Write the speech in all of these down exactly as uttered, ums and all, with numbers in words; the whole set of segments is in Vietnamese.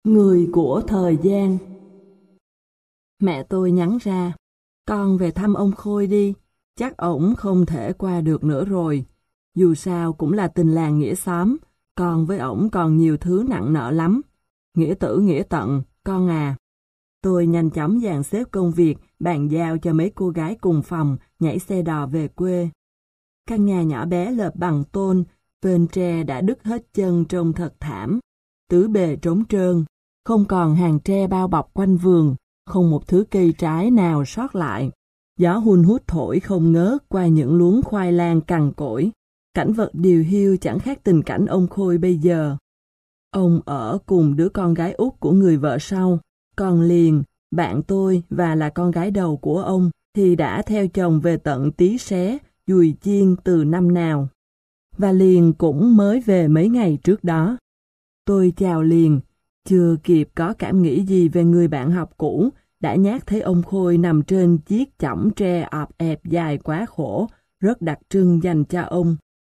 Người của thời gian. Mẹ tôi nhắn ra, con về thăm ông Khôi đi, chắc ổng không thể qua được nữa rồi. Dù sao cũng là tình làng nghĩa xóm, con với ổng còn nhiều thứ nặng nợ lắm. Nghĩa tử nghĩa tận, con à. Tôi nhanh chóng dàn xếp công việc, bàn giao cho mấy cô gái cùng phòng, nhảy xe đò về quê. Căn nhà nhỏ bé lợp bằng tôn, vên tre đã đứt hết chân trông thật thảm. Tứ bề trống trơn, không còn hàng tre bao bọc quanh vườn, không một thứ cây trái nào sót lại. Gió hun hút thổi không ngớt qua những luống khoai lang cằn cỗi. Cảnh vật điều hiu chẳng khác tình cảnh ông Khôi bây giờ. Ông ở cùng đứa con gái út của người vợ sau, còn Liền, bạn tôi và là con gái đầu của ông, thì đã theo chồng về tận Tí Xé, Dùi Chiên từ năm nào. Và Liền cũng mới về mấy ngày trước đó. Tôi chào Liền, chưa kịp có cảm nghĩ gì về người bạn học cũ, đã nhát thấy ông Khôi nằm trên chiếc chõng tre ọp ẹp dài quá khổ, rất đặc trưng dành cho ông.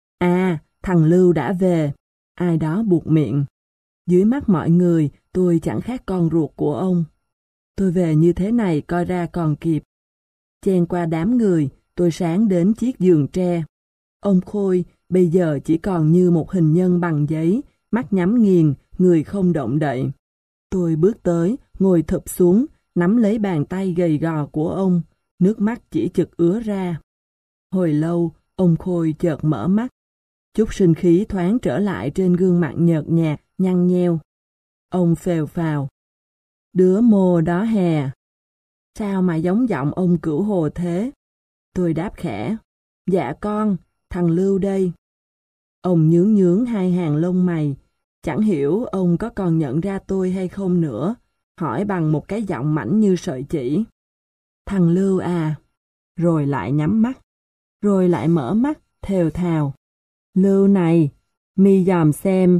À, thằng Lưu đã về. Ai đó buột miệng. Dưới mắt mọi người, tôi chẳng khác con ruột của ông. Tôi về như thế này coi ra còn kịp. Chen qua đám người, tôi sáng đến chiếc giường tre. Ông Khôi bây giờ chỉ còn như một hình nhân bằng giấy, mắt nhắm nghiền, người không động đậy. Tôi bước tới, ngồi thụp xuống, nắm lấy bàn tay gầy gò của ông, nước mắt chỉ chực ứa ra. Hồi lâu, ông Khôi chợt mở mắt. Chút sinh khí thoáng trở lại trên gương mặt nhợt nhạt, nhăn nheo. Ông phèo phào. Đứa mô đó hè. Sao mà giống giọng ông Cửu Hồ thế? Tôi đáp khẽ. Dạ con, thằng Lưu đây. Ông nhướng nhướng hai hàng lông mày. Chẳng hiểu ông có còn nhận ra tôi hay không nữa. Hỏi bằng một cái giọng mảnh như sợi chỉ. Thằng Lưu à. Rồi lại nhắm mắt. Rồi lại mở mắt, thều thào. Lưu này, mi dòm xem,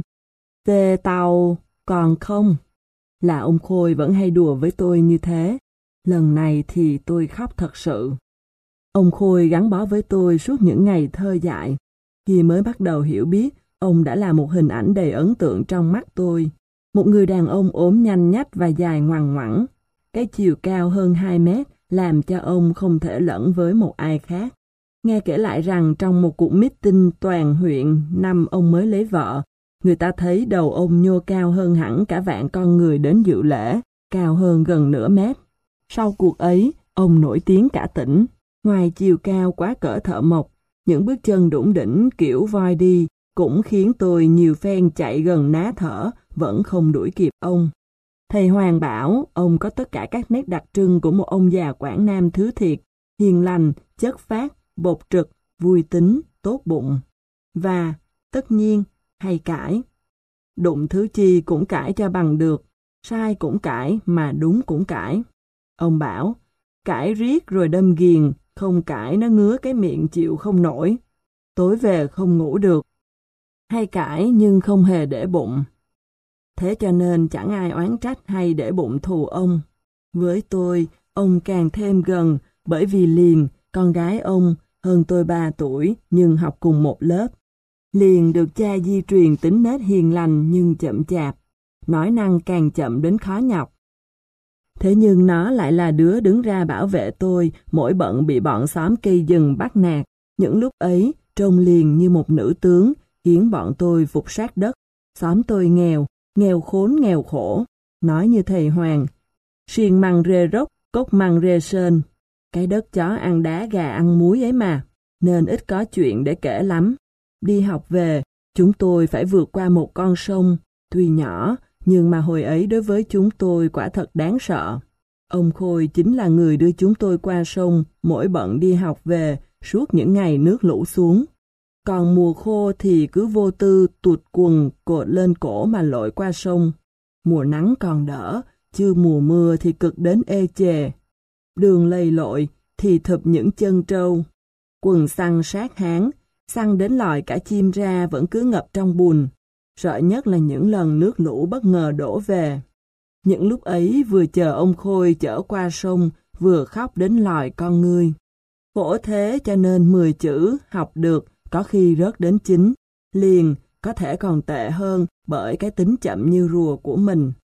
tê tàu còn không? Là ông Khôi vẫn hay đùa với tôi như thế. Lần này thì tôi khóc thật sự. Ông Khôi gắn bó với tôi suốt những ngày thơ dại. Khi mới bắt đầu hiểu biết, ông đã là một hình ảnh đầy ấn tượng trong mắt tôi. Một người đàn ông ốm nhanh nhách và dài ngoằng ngoẵng. Cái chiều cao hơn hai mét làm cho ông không thể lẫn với một ai khác. Nghe kể lại rằng trong một cuộc meeting toàn huyện năm ông mới lấy vợ, người ta thấy đầu ông nhô cao hơn hẳn cả vạn con người đến dự lễ, cao hơn gần nửa mét. Sau cuộc ấy, ông nổi tiếng cả tỉnh. Ngoài chiều cao quá cỡ thợ mộc, những bước chân đủng đỉnh kiểu voi đi cũng khiến tôi nhiều phen chạy gần ná thở, vẫn không đuổi kịp ông. Thầy Hoàng bảo ông có tất cả các nét đặc trưng của một ông già Quảng Nam thứ thiệt, hiền lành, chất phác, bột trực, vui tính, tốt bụng. Và, tất nhiên, hay cãi. Đụng thứ chi cũng cãi cho bằng được, sai cũng cãi mà đúng cũng cãi. Ông bảo, cãi riết rồi đâm ghiền, không cãi nó ngứa cái miệng chịu không nổi. Tối về không ngủ được. Hay cãi nhưng không hề để bụng. Thế cho nên chẳng ai oán trách hay để bụng thù ông. Với tôi, ông càng thêm gần, bởi vì Liền, con gái ông, hơn tôi ba tuổi nhưng học cùng một lớp. Liền được cha di truyền tính nết hiền lành nhưng chậm chạp, nói năng càng chậm đến khó nhọc. Thế nhưng nó lại là đứa đứng ra bảo vệ tôi mỗi bận bị bọn xóm cây rừng bắt nạt. Những lúc ấy, trông Liền như một nữ tướng, khiến bọn tôi phục sát đất. Xóm tôi nghèo, nghèo khốn nghèo khổ. Nói như thầy Hoàng, xiên măng rê rốc, cốc măng rê sên. Cái đất chó ăn đá gà ăn muối ấy mà, nên ít có chuyện để kể lắm. Đi học về, chúng tôi phải vượt qua một con sông, tuy nhỏ, nhưng mà hồi ấy đối với chúng tôi quả thật đáng sợ. Ông Khôi chính là người đưa chúng tôi qua sông, mỗi bận đi học về, suốt những ngày nước lũ xuống. Còn mùa khô thì cứ vô tư tụt quần cột lên cổ mà lội qua sông. Mùa nắng còn đỡ, chứ mùa mưa thì cực đến ê chề. Đường lầy lội thì thụp những chân trâu. Quần săn sát háng, săn đến lòi cả chim ra vẫn cứ ngập trong bùn. Sợ nhất là những lần nước lũ bất ngờ đổ về. Những lúc ấy vừa chờ ông Khôi chở qua sông, vừa khóc đến lòi con ngươi. Khổ thế cho nên mười chữ học được, có khi rớt đến chín. Liền có thể còn tệ hơn bởi cái tính chậm như rùa của mình.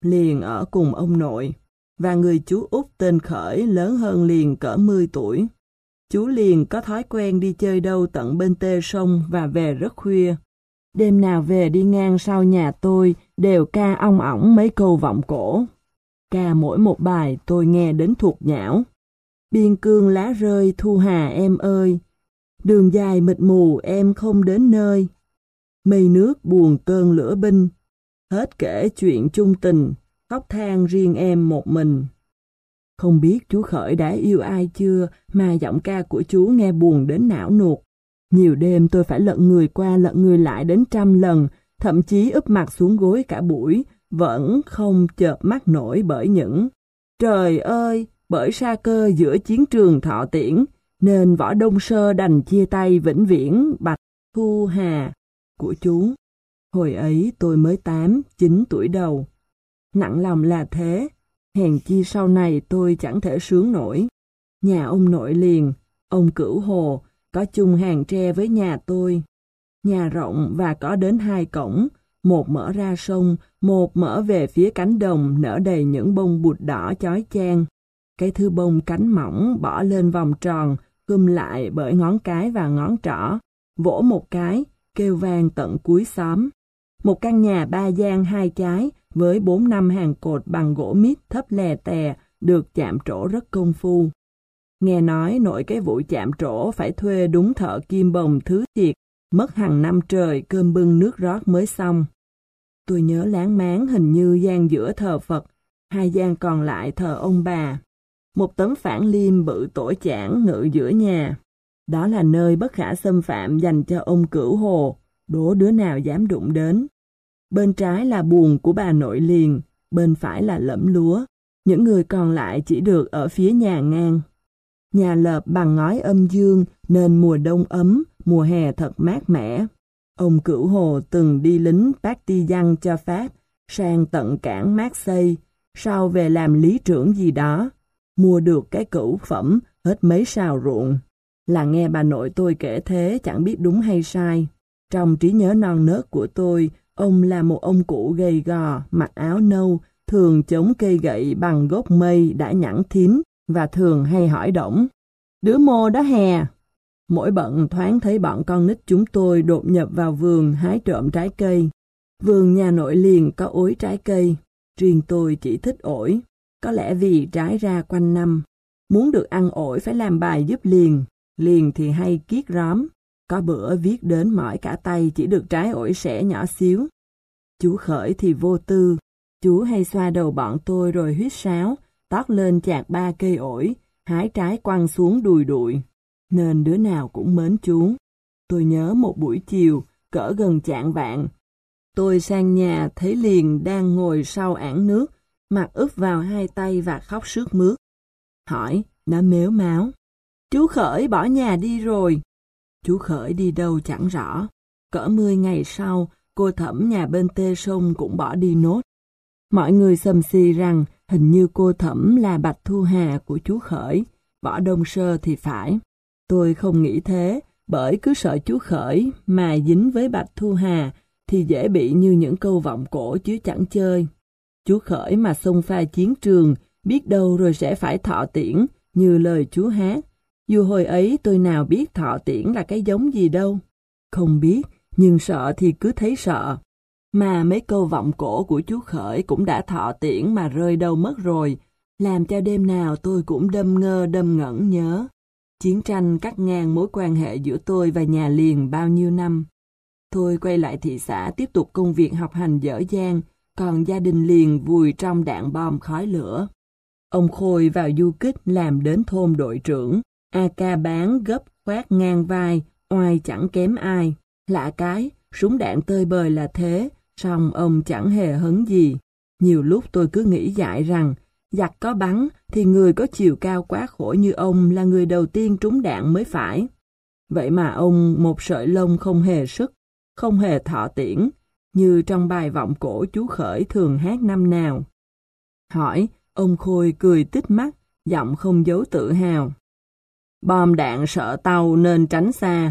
liền ở cùng ông nội, và người chú út tên Khởi lớn hơn liền cỡ mười tuổi. Chú liền có thói quen đi chơi đâu tận bên tê sông và về rất khuya. Đêm nào về đi ngang sau nhà tôi đều ca ong ỏng mấy câu vọng cổ. Ca mỗi một bài tôi nghe đến thuộc nhão. Biên cương lá rơi thu hà em ơi, đường dài mịt mù em không đến nơi. Mây nước buồn cơn lửa binh, hết kể chuyện chung tình, khóc than riêng em một mình. Không biết chú Khởi đã yêu ai chưa mà giọng ca của chú nghe buồn đến não nuột. Nhiều đêm tôi phải lận người qua lận người lại đến trăm lần, thậm chí úp mặt xuống gối cả buổi, vẫn không chợp mắt nổi bởi những trời ơi, bởi sa cơ giữa chiến trường Thọ Tiễn, nên Võ Đông Sơ đành chia tay vĩnh viễn Bạch Thu Hà của chú. Hồi ấy tôi mới tám, chín tuổi đầu. Nặng lòng là thế, hèn chi sau này tôi chẳng thể sướng nổi. Nhà ông nội liền, ông Cửu Hồ, có chung hàng tre với nhà tôi. Nhà rộng và có đến hai cổng, một mở ra sông, một mở về phía cánh đồng nở đầy những bông bụt đỏ chói chang. Cái thứ bông cánh mỏng bỏ lên vòng tròn, khum lại bởi ngón cái và ngón trỏ, vỗ một cái, kêu vang tận cuối xóm. Một căn nhà ba gian hai trái với bốn năm hàng cột bằng gỗ mít thấp lè tè được chạm trổ rất công phu. Nghe nói nội cái vụ chạm trổ phải thuê đúng thợ kim bồng thứ thiệt, mất hàng năm trời cơm bưng nước rót mới xong. Tôi nhớ láng máng hình như gian giữa thờ Phật, hai gian còn lại thờ ông bà. Một tấm phản liêm bự tổ chảng ngự giữa nhà. Đó là nơi bất khả xâm phạm dành cho ông Cửu Hồ, đố đứa nào dám đụng đến. Bên trái là buồng của bà nội liền, bên phải là lẫm lúa. Những người còn lại chỉ được ở phía nhà ngang. Nhà lợp bằng ngói âm dương nên mùa đông ấm, mùa hè thật mát mẻ. Ông Cửu Hồ từng đi lính Partizan cho Pháp, sang tận cảng Marseille, sau về làm lý trưởng gì đó. Mua được cái cửu phẩm hết mấy sào ruộng. Là nghe bà nội tôi kể thế chẳng biết đúng hay sai. Trong trí nhớ non nớt của tôi, ông là một ông cụ gầy gò, mặc áo nâu, thường chống cây gậy bằng gốc mây đã nhẵn thím và thường hay hỏi đổng. Đứa mô đó hè. Mỗi bận thoáng thấy bọn con nít chúng tôi đột nhập vào vườn hái trộm trái cây. Vườn nhà nội liền có ối trái cây. Riêng tôi chỉ thích ổi. Có lẽ vì trái ra quanh năm. Muốn được ăn ổi phải làm bài giúp liền. Liền thì hay kiết róm. Có bữa viết đến mỏi cả tay chỉ được trái ổi sẻ nhỏ xíu. Chú Khởi thì vô tư. Chú hay xoa đầu bọn tôi rồi huýt sáo, tót lên chạc ba cây ổi, hái trái quăng xuống đùi đụi. Nên đứa nào cũng mến chú. Tôi nhớ một buổi chiều, cỡ gần chạng vạng. Tôi sang nhà thấy liền đang ngồi sau ảng nước, mặt úp vào hai tay và khóc sướt mướt. Hỏi, nó mếu máo. Chú Khởi bỏ nhà đi rồi. Chú Khởi đi đâu chẳng rõ. Cỡ mười ngày sau, cô Thẩm nhà bên tê sông cũng bỏ đi nốt. Mọi người xầm xì rằng hình như cô Thẩm là Bạch Thu Hà của chú Khởi, Võ Đông Sơ thì phải. Tôi không nghĩ thế, bởi cứ sợ chú Khởi mà dính với Bạch Thu Hà thì dễ bị như những câu vọng cổ chứ chẳng chơi. Chú Khởi mà xông pha chiến trường, biết đâu rồi sẽ phải thọ tiễn, như lời chú hát. Dù hồi ấy tôi nào biết thọ tiễn là cái giống gì đâu. Không biết, nhưng sợ thì cứ thấy sợ. Mà mấy câu vọng cổ của chú Khởi cũng đã thọ tiễn mà rơi đâu mất rồi, làm cho đêm nào tôi cũng đâm ngơ đâm ngẩn nhớ. Chiến tranh cắt ngang mối quan hệ giữa tôi và nhà liền bao nhiêu năm. Tôi quay lại thị xã tiếp tục công việc học hành dở dang, còn gia đình liền vùi trong đạn bom khói lửa. Ông Khôi vào du kích làm đến thôn đội trưởng, a ca bán gấp khoát ngang vai, oai chẳng kém ai. Lạ cái, súng đạn tơi bời là thế, song ông chẳng hề hấn gì. Nhiều lúc tôi cứ nghĩ dại rằng, giặc có bắn thì người có chiều cao quá khổ như ông là người đầu tiên trúng đạn mới phải. Vậy mà ông một sợi lông không hề sức, không hề thọ tiễn, như trong bài vọng cổ chú Khởi thường hát năm nào. Hỏi, ông Khôi cười tít mắt, giọng không giấu tự hào. Bom đạn sợ tàu nên tránh xa.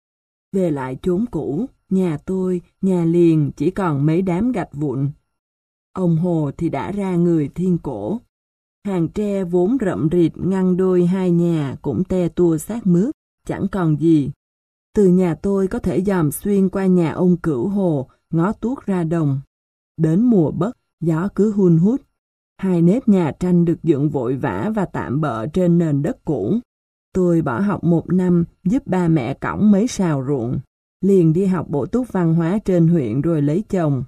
Về lại chốn cũ, nhà tôi, nhà liền chỉ còn mấy đám gạch vụn. Ông Hồ thì đã ra người thiên cổ. Hàng tre vốn rậm rịt ngăn đôi hai nhà cũng te tua sát mướp, chẳng còn gì. Từ nhà tôi có thể dòm xuyên qua nhà ông Cửu Hồ, ngó tuốt ra đồng. Đến mùa bấc, gió cứ hun hút. Hai nếp nhà tranh được dựng vội vã và tạm bợ trên nền đất cũ. Tôi bỏ học một năm, giúp ba mẹ cõng mấy sào ruộng. Liền đi học bổ túc văn hóa trên huyện rồi lấy chồng.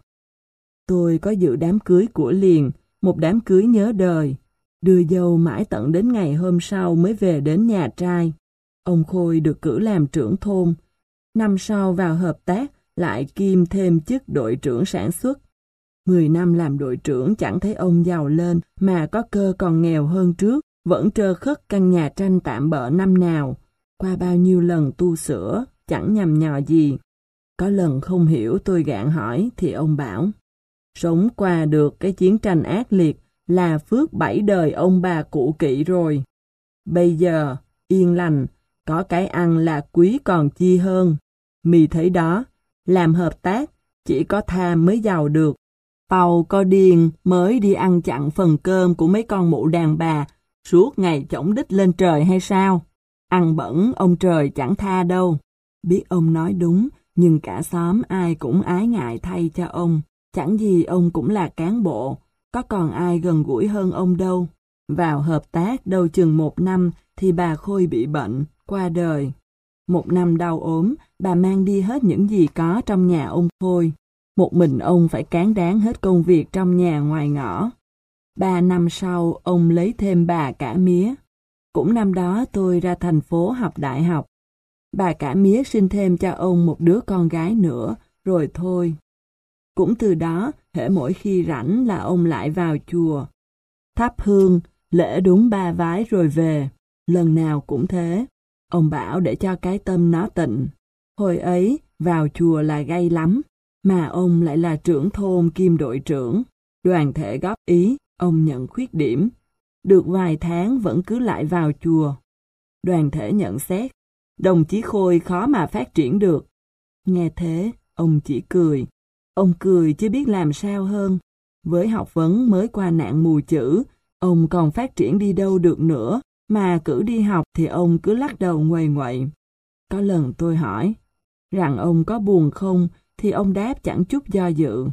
Tôi có dự đám cưới của Liền, một đám cưới nhớ đời. Đưa dâu mãi tận đến ngày hôm sau mới về đến nhà trai. Ông Khôi được cử làm trưởng thôn. Năm sau vào hợp tác, lại kiêm thêm chức đội trưởng sản xuất. Mười năm làm đội trưởng chẳng thấy ông giàu lên, mà có cơ còn nghèo hơn trước, vẫn trơ khất căn nhà tranh tạm bợ năm nào. Qua bao nhiêu lần tu sửa, chẳng nhằm nhò gì. Có lần không hiểu tôi gạn hỏi thì ông bảo, sống qua được cái chiến tranh ác liệt là phước bảy đời ông bà cụ kỵ rồi. Bây giờ, yên lành, có cái ăn là quý còn chi hơn. Mì thấy đó, làm hợp tác, chỉ có tham mới giàu được. Pau có điên mới đi ăn chặn phần cơm của mấy con mụ đàn bà, suốt ngày chổng đích lên trời hay sao? Ăn bẩn ông trời chẳng tha đâu. Biết ông nói đúng, nhưng cả xóm ai cũng ái ngại thay cho ông. Chẳng gì ông cũng là cán bộ, có còn ai gần gũi hơn ông đâu. Vào hợp tác đâu chừng một năm thì bà Khôi bị bệnh, qua đời. Một năm đau ốm, bà mang đi hết những gì có trong nhà ông Khôi. Một mình ông phải cán đáng hết công việc trong nhà ngoài ngõ. Ba năm sau, ông lấy thêm bà Cả Mía. Cũng năm đó tôi ra thành phố học đại học. Bà Cả Mía sinh thêm cho ông một đứa con gái nữa, rồi thôi. Cũng từ đó, hễ mỗi khi rảnh là ông lại vào chùa. Thắp hương, lễ đúng ba vái rồi về. Lần nào cũng thế. Ông bảo để cho cái tâm nó tịnh. Hồi ấy, vào chùa là gay lắm. Mà ông lại là trưởng thôn kiêm đội trưởng. Đoàn thể góp ý, ông nhận khuyết điểm. Được vài tháng vẫn cứ lại vào chùa. Đoàn thể nhận xét, đồng chí Khôi khó mà phát triển được. Nghe thế, ông chỉ cười. Ông cười chứ biết làm sao hơn. Với học vấn mới qua nạn mù chữ, ông còn phát triển đi đâu được nữa, mà cử đi học thì ông cứ lắc đầu nguầy nguậy. Có lần tôi hỏi, rằng ông có buồn không, thì ông đáp chẳng chút do dự.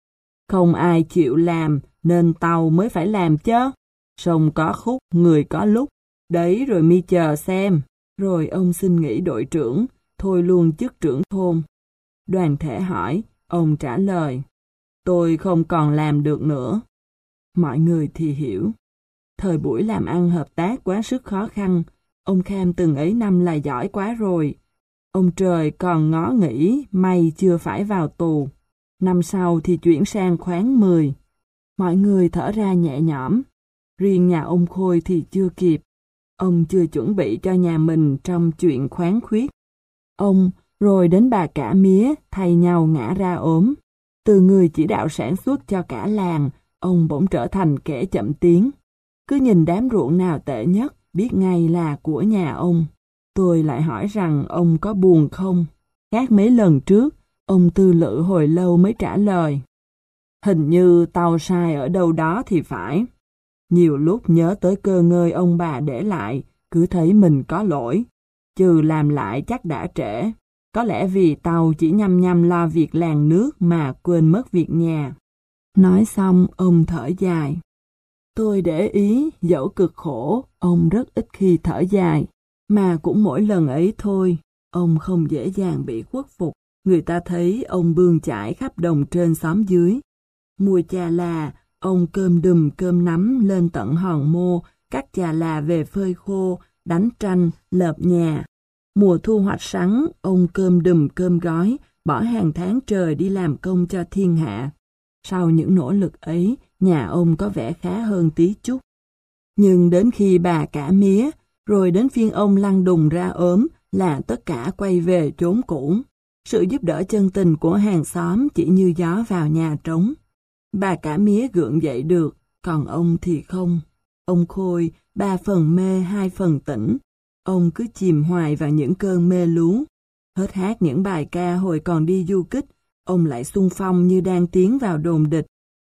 Không ai chịu làm, nên tàu mới phải làm chớ. Sông có khúc, người có lúc. Đấy rồi mi chờ xem. Rồi ông xin nghỉ đội trưởng, thôi luôn chức trưởng thôn. Đoàn thể hỏi, ông trả lời, tôi không còn làm được nữa. Mọi người thì hiểu. Thời buổi làm ăn hợp tác quá sức khó khăn, ông Kham từng ấy năm là giỏi quá rồi. Ông trời còn ngó nghĩ may chưa phải vào tù. Năm sau thì chuyển sang khoán mười. Mọi người thở ra nhẹ nhõm. Riêng nhà ông Khôi thì chưa kịp. Ông chưa chuẩn bị cho nhà mình trong chuyện khoán khuyết. Ông, rồi đến bà Cả Mía, thay nhau ngã ra ốm. Từ người chỉ đạo sản xuất cho cả làng, ông bỗng trở thành kẻ chậm tiếng. Cứ nhìn đám ruộng nào tệ nhất, biết ngay là của nhà ông. Tôi lại hỏi rằng ông có buồn không? Khác mấy lần trước, ông tư lự hồi lâu mới trả lời. Hình như tao sai ở đâu đó thì phải. Nhiều lúc nhớ tới cơ ngơi ông bà để lại, cứ thấy mình có lỗi. Trừ làm lại chắc đã trễ. Có lẽ vì tao chỉ nhăm nhăm lo việc làng nước mà quên mất việc nhà. Nói xong, ông thở dài. Tôi để ý, dẫu cực khổ, ông rất ít khi thở dài. Mà cũng mỗi lần ấy thôi, ông không dễ dàng bị khuất phục. Người ta thấy ông bươn chải khắp đồng trên xóm dưới. Mùa chà là, ông cơm đùm cơm nắm lên tận hòn mô, cắt chà là về phơi khô, đánh tranh, lợp nhà. Mùa thu hoạch sắn, ông cơm đùm cơm gói, bỏ hàng tháng trời đi làm công cho thiên hạ. Sau những nỗ lực ấy, nhà ông có vẻ khá hơn tí chút. Nhưng đến khi bà Cả Mía, rồi đến phiên ông lăn đùng ra ốm, là tất cả quay về chốn cũ. Sự giúp đỡ chân tình của hàng xóm chỉ như gió vào nhà trống. Bà Cả Mía gượng dậy được, còn ông thì không. Ông Khôi, ba phần mê hai phần tỉnh. Ông cứ chìm hoài vào những cơn mê lú. Hết hát những bài ca hồi còn đi du kích, ông lại xung phong như đang tiến vào đồn địch.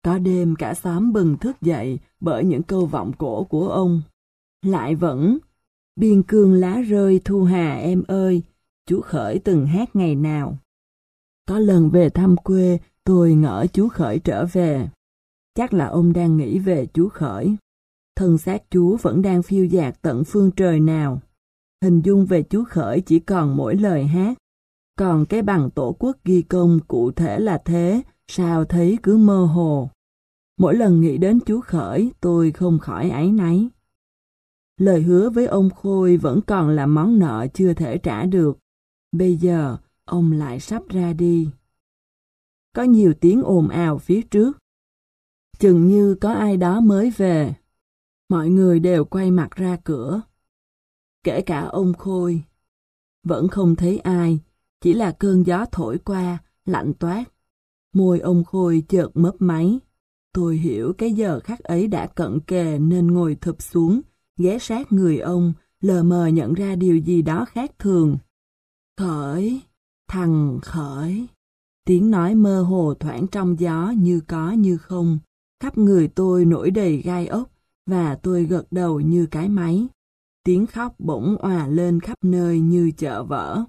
Có đêm cả xóm bừng thức dậy bởi những câu vọng cổ của ông. Lại vẫn, biên cương lá rơi thu hà em ơi, chú Khởi từng hát ngày nào. Có lần về thăm quê, tôi ngỡ chú Khởi trở về. Chắc là ông đang nghĩ về chú Khởi. Thân xác chú vẫn đang phiêu dạt tận phương trời nào. Hình dung về chú Khởi chỉ còn mỗi lời hát. Còn cái bằng tổ quốc ghi công cụ thể là thế, sao thấy cứ mơ hồ. Mỗi lần nghĩ đến chú Khởi, tôi không khỏi áy náy. Lời hứa với ông Khôi vẫn còn là món nợ chưa thể trả được. Bây giờ, ông lại sắp ra đi. Có nhiều tiếng ồn ào phía trước. Chừng như có ai đó mới về. Mọi người đều quay mặt ra cửa. Kể cả ông Khôi. Vẫn không thấy ai, chỉ là cơn gió thổi qua, lạnh toát. Môi ông Khôi chợt mấp máy. Tôi hiểu cái giờ khắc ấy đã cận kề nên ngồi thụp xuống, ghé sát người ông, lờ mờ nhận ra điều gì đó khác thường. Khởi, thằng Khởi. Tiếng nói mơ hồ thoảng trong gió như có như không. Khắp người tôi nổi đầy gai ốc, và tôi gật đầu như cái máy. Tiếng khóc bỗng òa lên khắp nơi như chợ vỡ.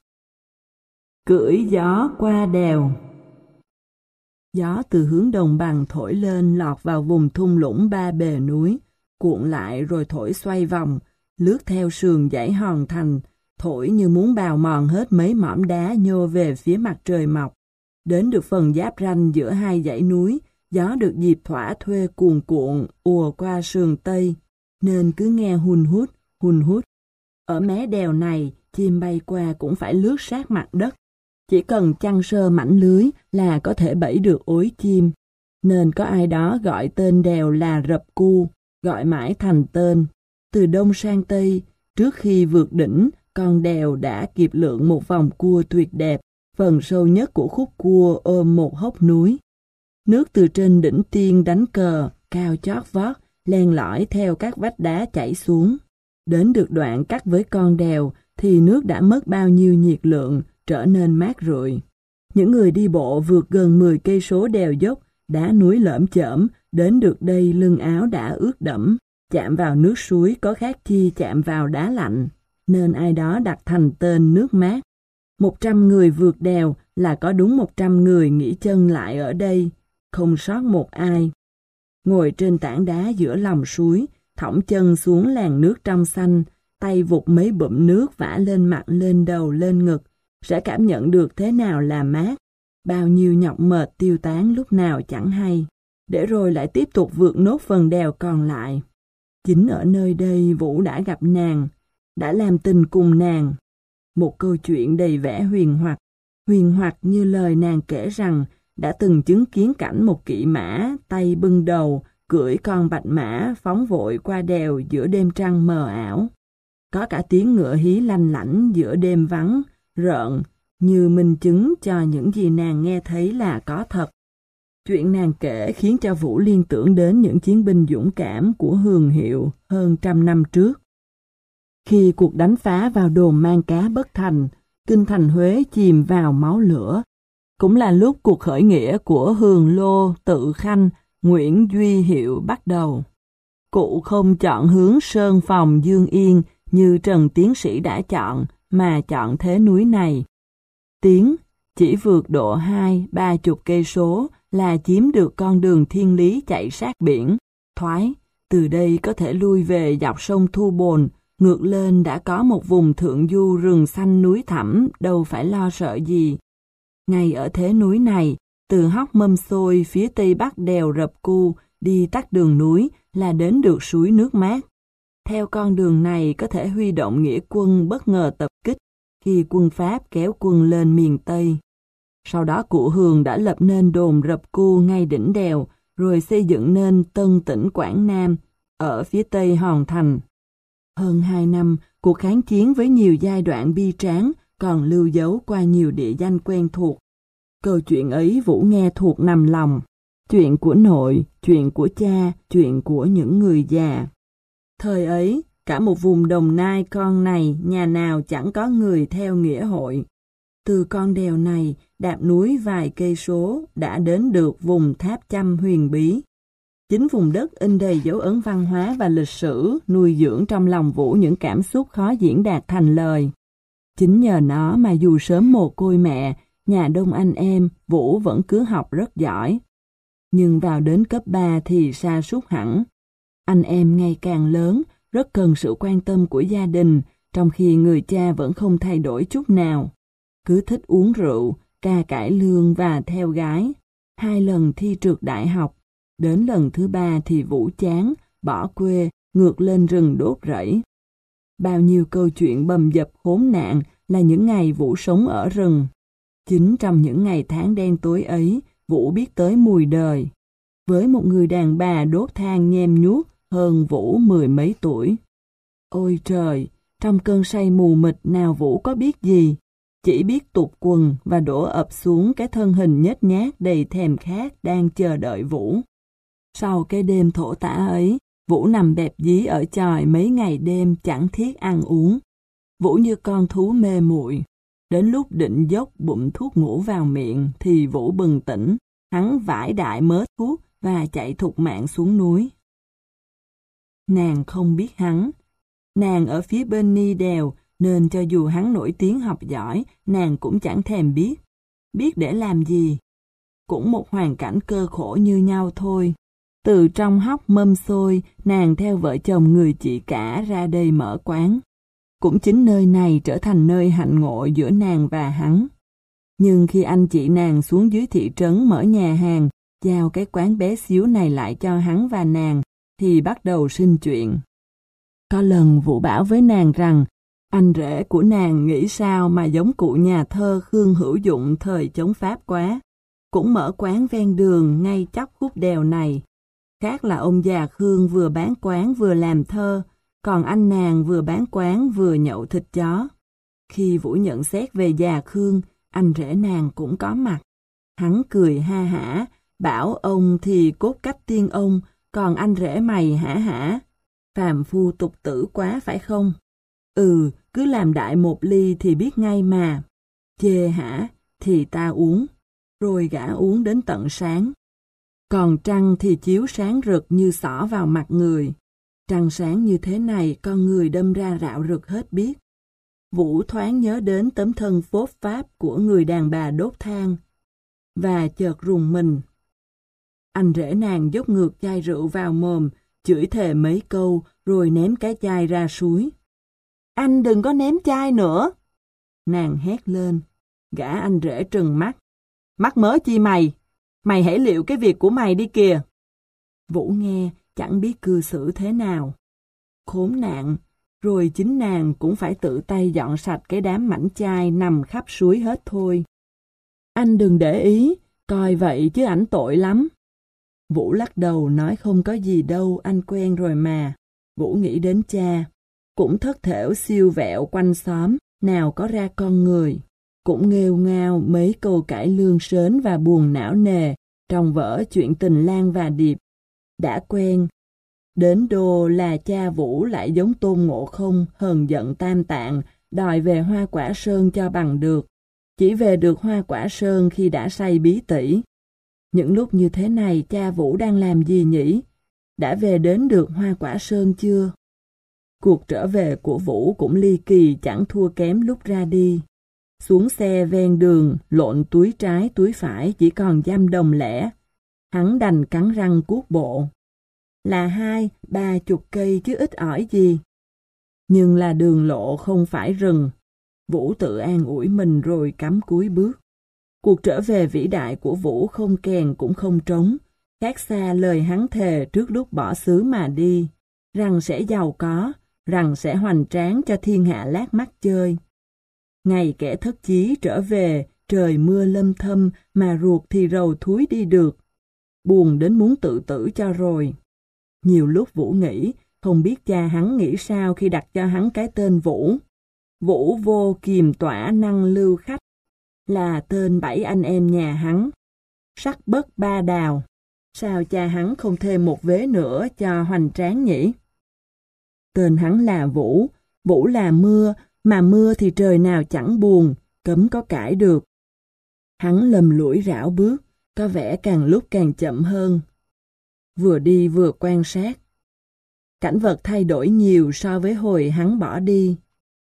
Cưỡi gió qua đèo. Gió từ hướng đồng bằng thổi lên lọt vào vùng thung lũng ba bề núi, cuộn lại rồi thổi xoay vòng, lướt theo sườn dãy hòn thành, thổi như muốn bào mòn hết mấy mỏm đá nhô về phía mặt trời mọc. Đến được phần giáp ranh giữa hai dãy núi, gió được dịp thỏa thuê cuồn cuộn ùa qua sườn Tây, nên cứ nghe hun hút, hun hút. Ở mé đèo này, chim bay qua cũng phải lướt sát mặt đất. Chỉ cần chăng sơ mảnh lưới là có thể bẫy được ối chim. Nên có ai đó gọi tên đèo là Rập Cu, gọi mãi thành tên. Từ đông sang tây, trước khi vượt đỉnh, con đèo đã kịp lượn một vòng cua tuyệt đẹp. Phần sâu nhất của khúc cua ôm một hốc núi. Nước từ trên đỉnh tiên đánh cờ, cao chót vót, len lỏi theo các vách đá chảy xuống. Đến được đoạn cắt với con đèo thì nước đã mất bao nhiêu nhiệt lượng, trở nên mát rượi. Những người đi bộ vượt gần mười cây số đèo dốc, đá núi lởm chởm, đến được đây lưng áo đã ướt đẫm, chạm vào nước suối có khác chi chạm vào đá lạnh, nên ai đó đặt thành tên nước mát. Một trăm người vượt đèo là có đúng một trăm người nghỉ chân lại ở đây, không sót một ai. Ngồi trên tảng đá giữa lòng suối, thõng chân xuống làn nước trong xanh, tay vụt mấy bụm nước vã lên mặt, lên đầu, lên ngực, sẽ cảm nhận được thế nào là mát. Bao nhiêu nhọc mệt tiêu tán lúc nào chẳng hay, để rồi lại tiếp tục vượt nốt phần đèo còn lại. Chính ở nơi đây Vũ đã gặp nàng, đã làm tình cùng nàng. Một câu chuyện đầy vẻ huyền hoặc, huyền hoặc như lời nàng kể rằng đã từng chứng kiến cảnh một kỵ mã, tay bưng đầu, cưỡi con bạch mã phóng vội qua đèo giữa đêm trăng mờ ảo. Có cả tiếng ngựa hí lanh lảnh giữa đêm vắng, rợn, như minh chứng cho những gì nàng nghe thấy là có thật. Chuyện nàng kể khiến cho Vũ liên tưởng đến những chiến binh dũng cảm của Hường Hiệu hơn trăm năm trước. Khi cuộc đánh phá vào đồn mang cá bất thành, kinh thành Huế chìm vào máu lửa. Cũng là lúc cuộc khởi nghĩa của Hường Lô, Tự Khanh, Nguyễn Duy Hiệu bắt đầu. Cụ không chọn hướng Sơn Phòng Dương Yên như Trần Tiến Sĩ đã chọn, mà chọn thế núi này. Tiến chỉ vượt độ hai, ba chục cây số là chiếm được con đường thiên lý chạy sát biển, thoái. Từ đây có thể lui về dọc sông Thu Bồn, ngược lên đã có một vùng thượng du rừng xanh núi thẳm, đâu phải lo sợ gì. Ngay ở thế núi này, từ Hóc Mâm Xôi phía tây bắc đèo Rập Cu đi tắt đường núi là đến được suối nước mát. Theo con đường này có thể huy động nghĩa quân bất ngờ tập kích khi quân Pháp kéo quân lên miền Tây. Sau đó cụ Hường đã lập nên đồn Rập Cu ngay đỉnh đèo, rồi xây dựng nên Tân Tỉnh Quảng Nam ở phía tây Hòn Thành. Hơn hai năm, cuộc kháng chiến với nhiều giai đoạn bi tráng còn lưu dấu qua nhiều địa danh quen thuộc. Câu chuyện ấy Vũ nghe thuộc nằm lòng. Chuyện của nội, chuyện của cha, chuyện của những người già. Thời ấy, cả một vùng Đồng Nai con này, nhà nào chẳng có người theo nghĩa hội. Từ con đèo này, đạp núi vài cây số, đã đến được vùng Tháp Chăm huyền bí. Chính vùng đất in đầy dấu ấn văn hóa và lịch sử, nuôi dưỡng trong lòng Vũ những cảm xúc khó diễn đạt thành lời. Chính nhờ nó mà dù sớm mồ côi mẹ, nhà đông anh em, Vũ vẫn cứ học rất giỏi. Nhưng vào đến cấp ba thì sa sút hẳn. Anh em ngày càng lớn, rất cần sự quan tâm của gia đình, trong khi người cha vẫn không thay đổi chút nào. Cứ thích uống rượu, ca cải lương và theo gái. Hai lần thi trượt đại học. Đến lần thứ ba thì Vũ chán, bỏ quê, ngược lên rừng đốt rẫy. Bao nhiêu câu chuyện bầm dập khốn nạn là những ngày Vũ sống ở rừng. Chính trong những ngày tháng đen tối ấy, Vũ biết tới mùi đời. Với một người đàn bà đốt than nhem nhuốc hơn Vũ mười mấy tuổi. Ôi trời, trong cơn say mù mịt nào Vũ có biết gì, chỉ biết tụt quần và đổ ập xuống cái thân hình nhếch nhác đầy thèm khát đang chờ đợi Vũ. Sau cái đêm thổ tả ấy, Vũ nằm bẹp dí ở chòi mấy ngày đêm chẳng thiết ăn uống. Vũ như con thú mê muội. Đến lúc định dốc bụng thuốc ngủ vào miệng thì Vũ bừng tỉnh, hắn vải đại mớ thuốc và chạy thục mạng xuống núi. Nàng không biết hắn. Nàng ở phía bên ni đèo nên cho dù hắn nổi tiếng học giỏi, nàng cũng chẳng thèm biết. Biết để làm gì? Cũng một hoàn cảnh cơ khổ như nhau thôi. Từ trong hốc mâm xôi, nàng theo vợ chồng người chị cả ra đây mở quán. Cũng chính nơi này trở thành nơi hạnh ngộ giữa nàng và hắn. Nhưng khi anh chị nàng xuống dưới thị trấn mở nhà hàng, giao cái quán bé xíu này lại cho hắn và nàng, thì bắt đầu sinh chuyện. Có lần Vũ bảo với nàng rằng, anh rể của nàng nghĩ sao mà giống cụ nhà thơ Khương Hữu Dụng thời chống Pháp quá. Cũng mở quán ven đường ngay chóc khúc đèo này. Khác là ông già Khương vừa bán quán vừa làm thơ, còn anh nàng vừa bán quán vừa nhậu thịt chó. Khi Vũ nhận xét về già Khương, anh rể nàng cũng có mặt. Hắn cười ha hả, bảo ông thì cốt cách tiên ông, còn anh rể mày hả hả. Phàm phu tục tử quá phải không? Ừ, cứ làm đại một ly thì biết ngay mà. Chê hả? Thì ta uống. Rồi gã uống đến tận sáng. Còn trăng thì chiếu sáng rực như xỏ vào mặt người. Trăng sáng như thế này con người đâm ra rạo rực hết biết. Vũ thoáng nhớ đến tấm thân phốt pháp của người đàn bà đốt than. Và chợt rùng mình. Anh rể nàng dốc ngược chai rượu vào mồm, chửi thề mấy câu rồi ném cái chai ra suối. Anh đừng có ném chai nữa. Nàng hét lên. Gã anh rể trừng mắt. Mắc mớ chi mày? Mày hãy liệu cái việc của mày đi kìa. Vũ nghe, chẳng biết cư xử thế nào. Khốn nạn, rồi chính nàng cũng phải tự tay dọn sạch cái đám mảnh chai nằm khắp suối hết thôi. Anh đừng để ý, coi vậy chứ ảnh tội lắm. Vũ lắc đầu nói không có gì đâu, anh quen rồi mà. Vũ nghĩ đến cha, cũng thất thểu siêu vẹo quanh xóm, nào có ra con người. Cũng nghêu ngao mấy câu cải lương sến và buồn não nề trong vở Chuyện tình Lan và Điệp. Đã quen. Đến đô là cha Vũ lại giống Tôn Ngộ Không hờn giận tam tạng, đòi về Hoa Quả Sơn cho bằng được. Chỉ về được Hoa Quả Sơn khi đã say bí tỉ. Những lúc như thế này cha Vũ đang làm gì nhỉ? Đã về đến được Hoa Quả Sơn chưa? Cuộc trở về của Vũ cũng ly kỳ chẳng thua kém lúc ra đi. Xuống xe ven đường, lộn túi trái túi phải chỉ còn dăm đồng lẻ. Hắn đành cắn răng cuốc bộ. Là hai, ba chục cây chứ ít ỏi gì. Nhưng là đường lộ không phải rừng. Vũ tự an ủi mình rồi cắm cúi bước. Cuộc trở về vĩ đại của Vũ không kèn cũng không trống. Khác xa lời hắn thề trước lúc bỏ xứ mà đi. Rằng sẽ giàu có, rằng sẽ hoành tráng cho thiên hạ lác mắt chơi. Ngày kẻ thất chí trở về, trời mưa lâm thâm mà ruột thì rầu thúi đi được. Buồn đến muốn tự tử cho rồi. Nhiều lúc Vũ nghĩ, không biết cha hắn nghĩ sao khi đặt cho hắn cái tên Vũ. Vũ vô kiềm tỏa năng lưu khách, là tên bảy anh em nhà hắn. Sắc bất ba đào, sao cha hắn không thêm một vế nữa cho hoành tráng nhỉ? Tên hắn là Vũ, Vũ là mưa, mà mưa thì trời nào chẳng buồn, cấm có cãi được. Hắn lầm lũi rảo bước, có vẻ càng lúc càng chậm hơn. vừa đi vừa quan sát. Cảnh vật thay đổi nhiều so với hồi hắn bỏ đi.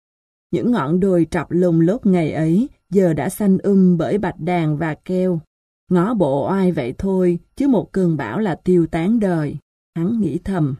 Những ngọn đồi trọc lùng lốt ngày ấy giờ đã xanh um bởi bạch đàn và keo. Ngó bộ oai vậy thôi, chứ một cơn bão là tiêu tán đời. Hắn nghĩ thầm.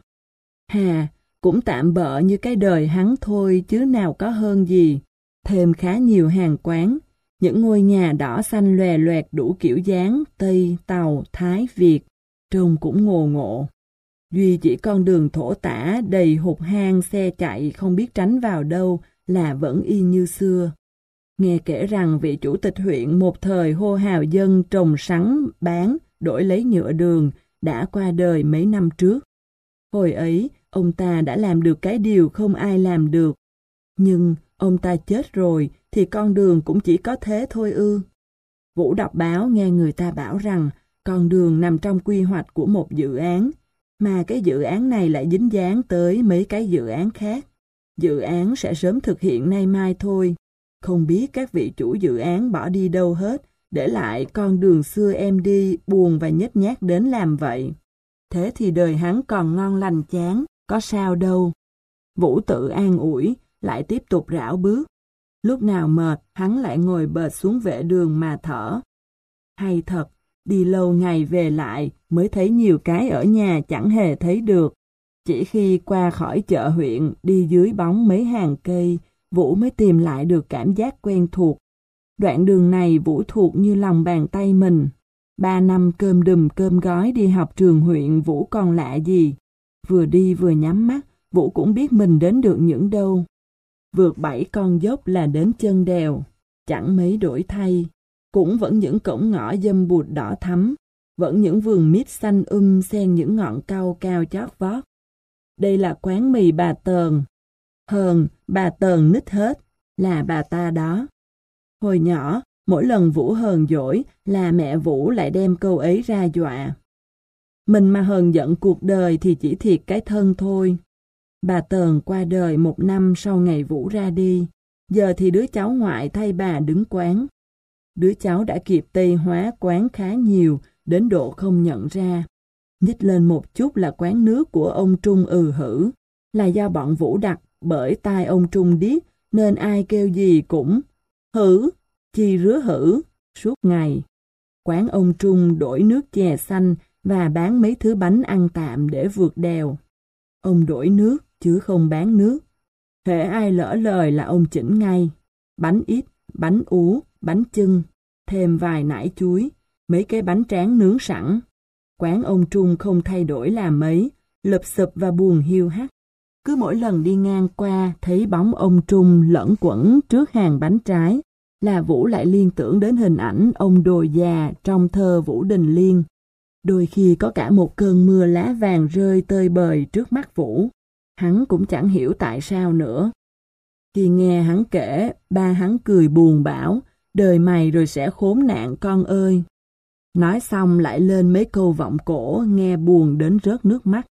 Hà, cũng tạm bợ như cái đời hắn thôi chứ nào có hơn gì. Thêm khá nhiều hàng quán, những ngôi nhà đỏ xanh lòe loẹt đủ kiểu dáng, Tây, Tàu, Thái, Việt, trông cũng ngồ ngộ. Duy chỉ con đường thổ tả đầy hụt hang xe chạy không biết tránh vào đâu là vẫn y như xưa. Nghe kể rằng vị chủ tịch huyện một thời hô hào dân trồng sắn bán đổi lấy nhựa đường đã qua đời mấy năm trước. Hồi ấy, ông ta đã làm được cái điều không ai làm được. Nhưng ông ta chết rồi thì con đường cũng chỉ có thế thôi ư. Vũ đọc báo nghe người ta bảo rằng con đường nằm trong quy hoạch của một dự án, mà cái dự án này lại dính dáng tới mấy cái dự án khác. Dự án sẽ sớm thực hiện nay mai thôi. Không biết các vị chủ dự án bỏ đi đâu hết, để lại con đường xưa em đi buồn và nhếch nhác đến làm vậy. Thế thì đời hắn còn ngon lành chán, có sao đâu. Vũ tự an ủi, lại tiếp tục rảo bước. Lúc nào mệt, hắn lại ngồi bệt xuống vệ đường mà thở. Hay thật, đi lâu ngày về lại mới thấy nhiều cái ở nhà chẳng hề thấy được. Chỉ khi qua khỏi chợ huyện, đi dưới bóng mấy hàng cây, Vũ mới tìm lại được cảm giác quen thuộc. Đoạn đường này Vũ thuộc như lòng bàn tay mình. Ba năm cơm đùm cơm gói đi học trường huyện Vũ còn lạ gì. Vừa đi vừa nhắm mắt, Vũ cũng biết mình đến được những đâu. Vượt bảy con dốc là đến chân đèo, chẳng mấy đổi thay. Cũng vẫn những cổng ngõ dâm bụt đỏ thắm, vẫn những vườn mít xanh um xen những ngọn cau cao chót vót. Đây là quán mì bà Tờn. Hờn, bà Tờn nít hết, là bà ta đó. Hồi nhỏ, mỗi lần Vũ hờn dỗi là mẹ Vũ lại đem câu ấy ra dọa. Mình mà hờn giận cuộc đời thì chỉ thiệt cái thân thôi. Bà Tờn qua đời một năm sau ngày Vũ ra đi, giờ thì đứa cháu ngoại thay bà đứng quán. Đứa cháu đã kịp Tây hóa quán khá nhiều, đến độ không nhận ra. Nhích lên một chút là quán nước của ông Trung ừ hử, là do bọn Vũ đặt bởi tai ông Trung điếc, nên ai kêu gì cũng hử, chi rứa hử, suốt ngày. Quán ông Trung đổi nước chè xanh và bán mấy thứ bánh ăn tạm để vượt đèo. Ông đổi nước chứ không bán nước. Hễ ai lỡ lời là ông chỉnh ngay. Bánh ít, bánh ú, bánh chưng, thêm vài nải chuối, mấy cái bánh tráng nướng sẵn. Quán ông Trung không thay đổi là mấy, lụp xụp và buồn hiu hắt. Cứ mỗi lần đi ngang qua thấy bóng ông Trung lẫn quẩn trước hàng bánh trái, là Vũ lại liên tưởng đến hình ảnh ông Đồ già trong thơ Vũ Đình Liên. Đôi khi có cả một cơn mưa lá vàng rơi tơi bời trước mắt Vũ. Hắn cũng chẳng hiểu tại sao nữa. Khi nghe hắn kể, ba hắn cười buồn bảo, đời mày rồi sẽ khốn nạn con ơi. Nói xong lại lên mấy câu vọng cổ nghe buồn đến rớt nước mắt.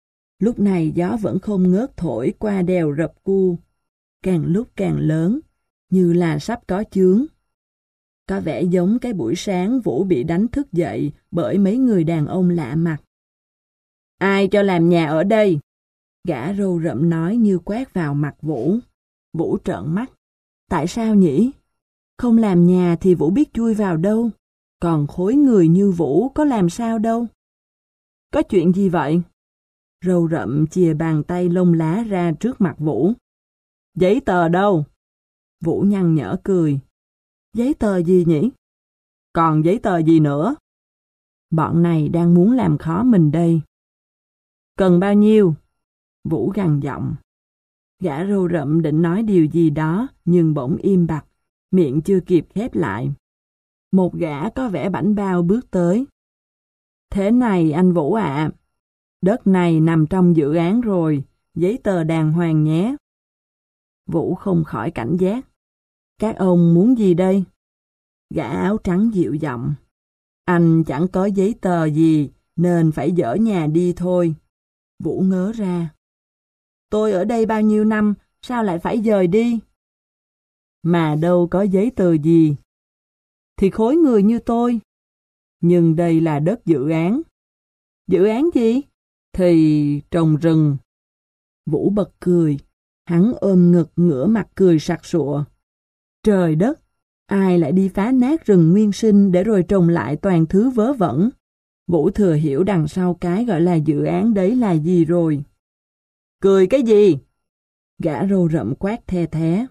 Lúc này gió vẫn không ngớt thổi qua đèo rập cu, càng lúc càng lớn, như là sắp có chướng. Có vẻ giống cái buổi sáng Vũ bị đánh thức dậy bởi mấy người đàn ông lạ mặt. Ai cho làm nhà ở đây? Gã râu rậm nói như quát vào mặt Vũ. Vũ trợn mắt. Tại sao nhỉ? Không làm nhà thì Vũ biết chui vào đâu. Còn khối người như Vũ có làm sao đâu. Có chuyện gì vậy? Râu rậm chìa bàn tay lông lá ra trước mặt Vũ. Giấy tờ đâu? Vũ nhăn nhở cười. Giấy tờ gì nhỉ? Còn giấy tờ gì nữa? Bọn này đang muốn làm khó mình đây. Cần bao nhiêu? Vũ gằn giọng. Gã râu rậm định nói điều gì đó, nhưng bỗng im bặt, miệng chưa kịp khép lại. Một gã có vẻ bảnh bao bước tới. Thế này anh Vũ ạ, đất này nằm trong dự án rồi, giấy tờ đàng hoàng nhé. Vũ không khỏi cảnh giác. Các ông muốn gì đây? Gã áo trắng dịu giọng. Anh chẳng có giấy tờ gì, nên phải dỡ nhà đi thôi. Vũ ngớ ra. Tôi ở đây bao nhiêu năm, sao lại phải dời đi? Mà đâu có giấy tờ gì. Thì khối người như tôi. Nhưng đây là đất dự án. Dự án gì? Thì trồng rừng. Vũ bật cười. Hắn ôm ngực ngửa mặt cười sặc sụa. Trời đất! Ai lại đi phá nát rừng nguyên sinh để rồi trồng lại toàn thứ vớ vẩn? Vũ thừa hiểu đằng sau cái gọi là dự án đấy là gì rồi. Cười cái gì? Gã râu rậm quát the thé.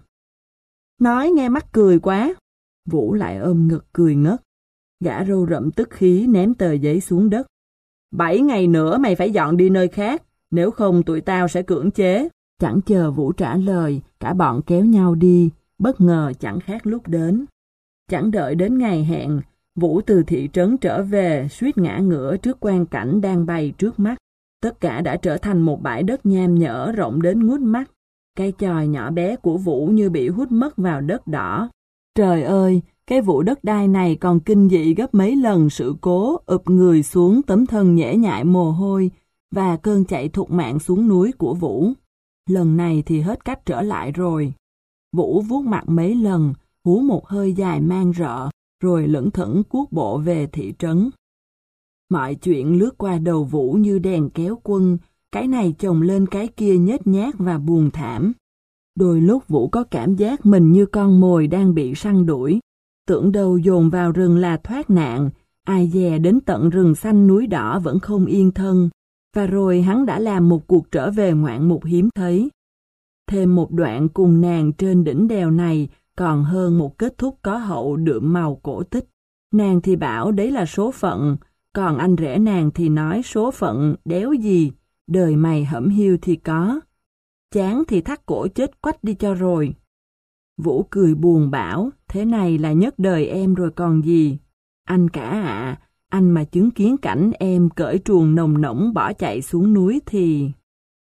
Nói nghe mắc cười quá. Vũ lại ôm ngực cười ngất. Gã râu rậm tức khí ném tờ giấy xuống đất. Bảy ngày nữa mày phải dọn đi nơi khác, nếu không tụi tao sẽ cưỡng chế. Chẳng chờ Vũ trả lời, cả bọn kéo nhau đi, bất ngờ chẳng khác lúc đến. Chẳng đợi đến ngày hẹn, Vũ từ thị trấn trở về, suýt ngã ngửa trước quang cảnh đang bày trước mắt. Tất cả đã trở thành một bãi đất nham nhở rộng đến ngút mắt. Cây chòi nhỏ bé của Vũ như bị hút mất vào đất đỏ. Trời ơi, cái vụ đất đai này còn kinh dị gấp mấy lần sự cố ụp người xuống tấm thân nhễ nhại mồ hôi và cơn chạy thục mạng xuống núi của Vũ. Lần này thì hết cách trở lại rồi. Vũ vuốt mặt mấy lần, hú một hơi dài mang rợ, rồi lững thững cuốc bộ về thị trấn. Mọi chuyện lướt qua đầu Vũ như đèn kéo quân, cái này chồng lên cái kia nhếch nhác và buồn thảm. Đôi lúc Vũ có cảm giác mình như con mồi đang bị săn đuổi. Tưởng đâu dồn vào rừng là thoát nạn, ai dè đến tận rừng xanh núi đỏ vẫn không yên thân. Và rồi hắn đã làm một cuộc trở về ngoạn mục hiếm thấy. Thêm một đoạn cùng nàng trên đỉnh đèo này còn hơn một kết thúc có hậu đượm màu cổ tích. Nàng thì bảo đấy là số phận, còn anh rể nàng thì nói số phận đéo gì, đời mày hẩm hiu thì có. Chán thì thắt cổ chết quách đi cho rồi. Vũ cười buồn bảo, thế này là nhất đời em rồi còn gì. Anh cả ạ, à, anh mà chứng kiến cảnh em cởi truồng nồng nỗng bỏ chạy xuống núi thì...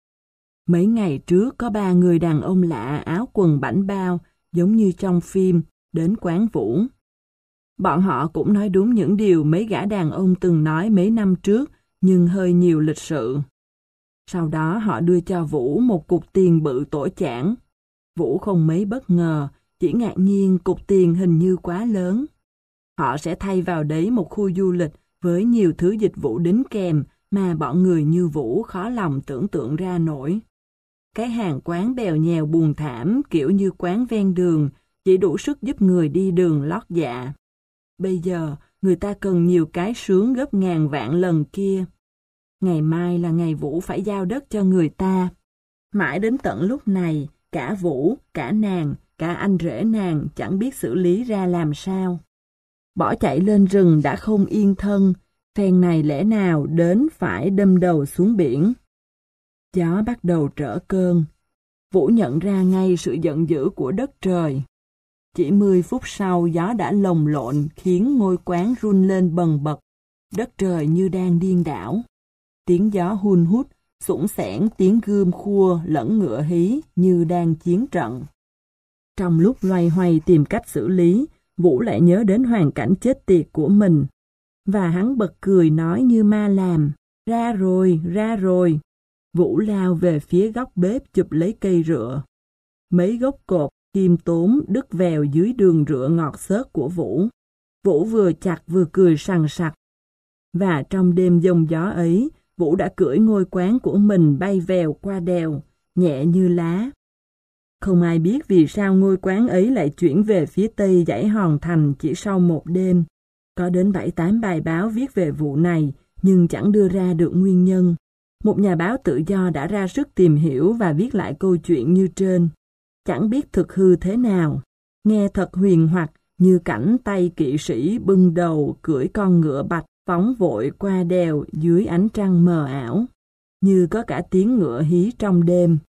Mấy ngày trước có ba người đàn ông lạ áo quần bảnh bao, giống như trong phim, đến quán Vũ. Bọn họ cũng nói đúng những điều mấy gã đàn ông từng nói mấy năm trước, nhưng hơi nhiều lịch sự. Sau đó họ đưa cho Vũ một cục tiền bự tổ chảng. Vũ không mấy bất ngờ, chỉ ngạc nhiên cục tiền hình như quá lớn. Họ sẽ thay vào đấy một khu du lịch với nhiều thứ dịch vụ đính kèm mà bọn người như Vũ khó lòng tưởng tượng ra nổi. Cái hàng quán bèo nhèo buồn thảm kiểu như quán ven đường chỉ đủ sức giúp người đi đường lót dạ. Bây giờ người ta cần nhiều cái sướng gấp ngàn vạn lần kia. Ngày mai là ngày Vũ phải giao đất cho người ta. Mãi đến tận lúc này, cả Vũ, cả nàng, cả anh rể nàng chẳng biết xử lý ra làm sao. Bỏ chạy lên rừng đã không yên thân, phen này lẽ nào đến phải đâm đầu xuống biển. Gió bắt đầu trở cơn. Vũ nhận ra ngay sự giận dữ của đất trời. Chỉ mười phút sau gió đã lồng lộn khiến ngôi quán run lên bần bật. Đất trời như đang điên đảo. Tiếng gió hun hút, sũng sẻn tiếng gươm khua lẫn ngựa hí như đang chiến trận. Trong lúc loay hoay tìm cách xử lý, Vũ lại nhớ đến hoàn cảnh chết tiệt của mình. Và hắn bật cười nói như ma làm, ra rồi, ra rồi. Vũ lao về phía góc bếp chụp lấy cây rựa. Mấy gốc cột kim tốn đứt vèo dưới đường rựa ngọt xớt của Vũ. Vũ vừa chặt vừa cười sằng sặc. Và trong đêm giông gió ấy, Vũ đã cưỡi ngôi quán của mình bay vèo qua đèo, nhẹ như lá. Không ai biết vì sao ngôi quán ấy lại chuyển về phía tây dãy Hòn Thành chỉ sau một đêm. Có đến bảy tám bài báo viết về vụ này, nhưng chẳng đưa ra được nguyên nhân. Một nhà báo tự do đã ra sức tìm hiểu và viết lại câu chuyện như trên. Chẳng biết thực hư thế nào. Nghe thật huyền hoặc như cảnh tay kỵ sĩ bưng đầu cưỡi con ngựa bạch phóng vội qua đèo dưới ánh trăng mờ ảo. Như có cả tiếng ngựa hí trong đêm.